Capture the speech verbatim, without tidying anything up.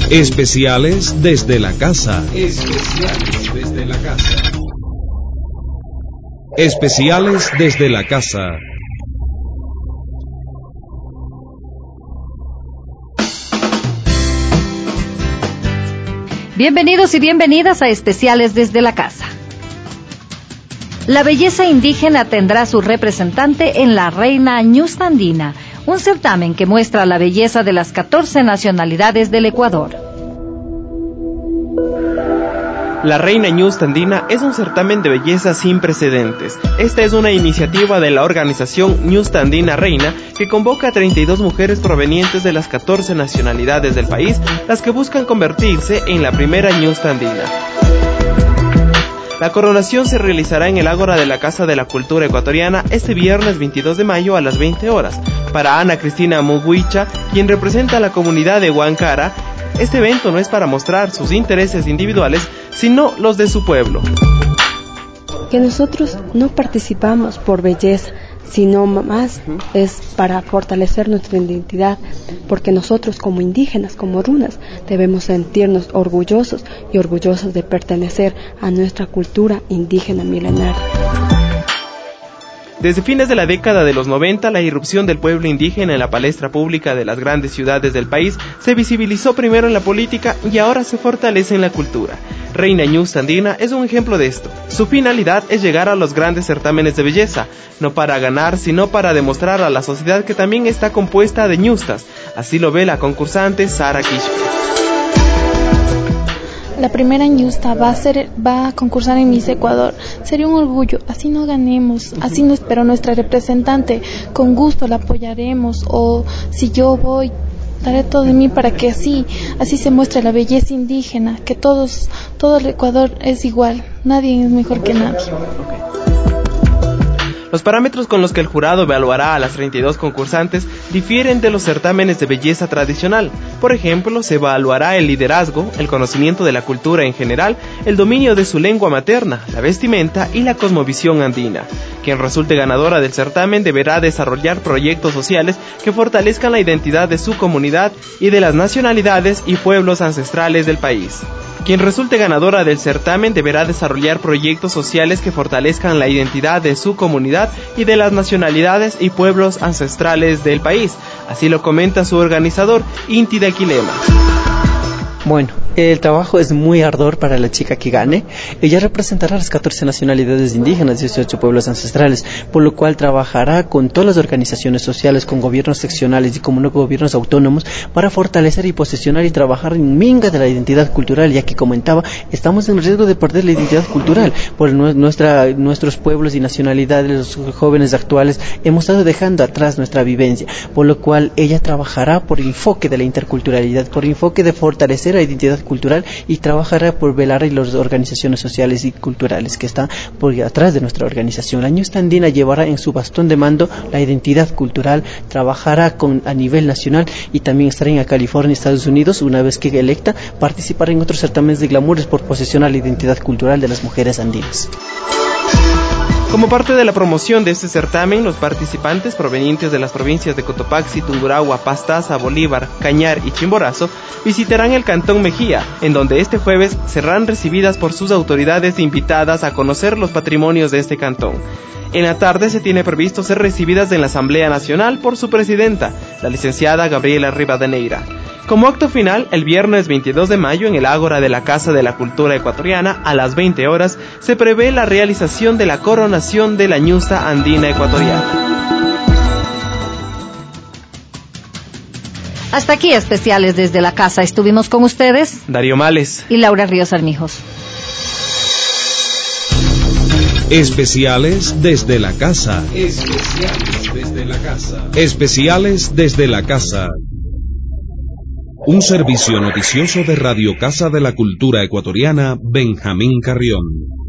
Especiales desde la casa. Especiales desde la casa. Especiales desde la casa. Bienvenidos y bienvenidas a Especiales desde la casa. La belleza indígena tendrá su representante en la Reina Ñustandina, un certamen que muestra la belleza de las catorce nacionalidades del Ecuador. La Reina Ñustandina es un certamen de belleza sin precedentes. Esta es una iniciativa de la organización Ñustandina Reina que convoca a treinta y dos mujeres provenientes de las catorce nacionalidades del país, las que buscan convertirse en la primera Ñustandina. La coronación se realizará en el Ágora de la Casa de la Cultura Ecuatoriana este viernes veintidós de mayo a las veinte horas. Para Ana Cristina Muguicha, quien representa a la comunidad de Huancara, este evento no es para mostrar sus intereses individuales, sino los de su pueblo. Que nosotros no participamos por belleza, sino más es para fortalecer nuestra identidad, porque nosotros como indígenas, como runas, debemos sentirnos orgullosos y orgullosos de pertenecer a nuestra cultura indígena milenaria. Desde fines de la década de los noventa, la irrupción del pueblo indígena en la palestra pública de las grandes ciudades del país se visibilizó primero en la política y ahora se fortalece en la cultura. Reina Ñustandina es un ejemplo de esto. Su finalidad es llegar a los grandes certámenes de belleza, no para ganar, sino para demostrar a la sociedad que también está compuesta de ñustas. Así lo ve la concursante Sara Quispe. La primera ñusta va a ser, va a concursar en Miss Ecuador. Sería un orgullo, así no ganemos, así no, pero nuestra representante, con gusto la apoyaremos, o si yo voy, daré todo de mí para que así, así se muestre la belleza indígena, que todos, todo el Ecuador es igual, nadie es mejor que nadie. Los parámetros con los que el jurado evaluará a las treinta y dos concursantes difieren de los certámenes de belleza tradicional. Por ejemplo, se evaluará el liderazgo, el conocimiento de la cultura en general, el dominio de su lengua materna, la vestimenta y la cosmovisión andina. Quien resulte ganadora del certamen deberá desarrollar proyectos sociales que fortalezcan la identidad de su comunidad y de las nacionalidades y pueblos ancestrales del país. Quien resulte ganadora del certamen deberá desarrollar proyectos sociales que fortalezcan la identidad de su comunidad y de las nacionalidades y pueblos ancestrales del país. Así lo comenta su organizador, Inti de Aquilema. Bueno, el trabajo es muy ardor para la chica que gane. Ella representará a las catorce nacionalidades indígenas y dieciocho pueblos ancestrales, por lo cual trabajará con todas las organizaciones sociales, con gobiernos seccionales y con no gobiernos autónomos para fortalecer y posicionar y trabajar en minga de la identidad cultural, ya que comentaba, estamos en riesgo de perder la identidad cultural por nuestra, nuestros pueblos y nacionalidades. Los jóvenes actuales hemos estado dejando atrás nuestra vivencia, por lo cual ella trabajará por enfoque de la interculturalidad, por enfoque de fortalecer la identidad cultural y trabajará por velar en las organizaciones sociales y culturales que están por atrás de nuestra organización. La Ñustandina llevará en su bastón de mando la identidad cultural, trabajará con, a nivel nacional y también estará en California, Estados Unidos, una vez que electa, participará en otros certámenes de glamours por posesionar la identidad cultural de las mujeres andinas. Como parte de la promoción de este certamen, los participantes provenientes de las provincias de Cotopaxi, Tungurahua, Pastaza, Bolívar, Cañar y Chimborazo visitarán el Cantón Mejía, en donde este jueves serán recibidas por sus autoridades invitadas a conocer los patrimonios de este cantón. En la tarde se tiene previsto ser recibidas en la Asamblea Nacional por su presidenta, la licenciada Gabriela Rivadeneira. Como acto final, el viernes veintidós de mayo en el Ágora de la Casa de la Cultura Ecuatoriana, a las veinte horas, se prevé la realización de la coronación de la ñusta andina ecuatoriana. Hasta aquí Especiales desde la casa. Estuvimos con ustedes Darío Males y Laura Ríos Armijos. Especiales desde la casa. Especiales desde la casa. Especiales desde la casa. Un servicio noticioso de Radio Casa de la Cultura Ecuatoriana, Benjamín Carrión.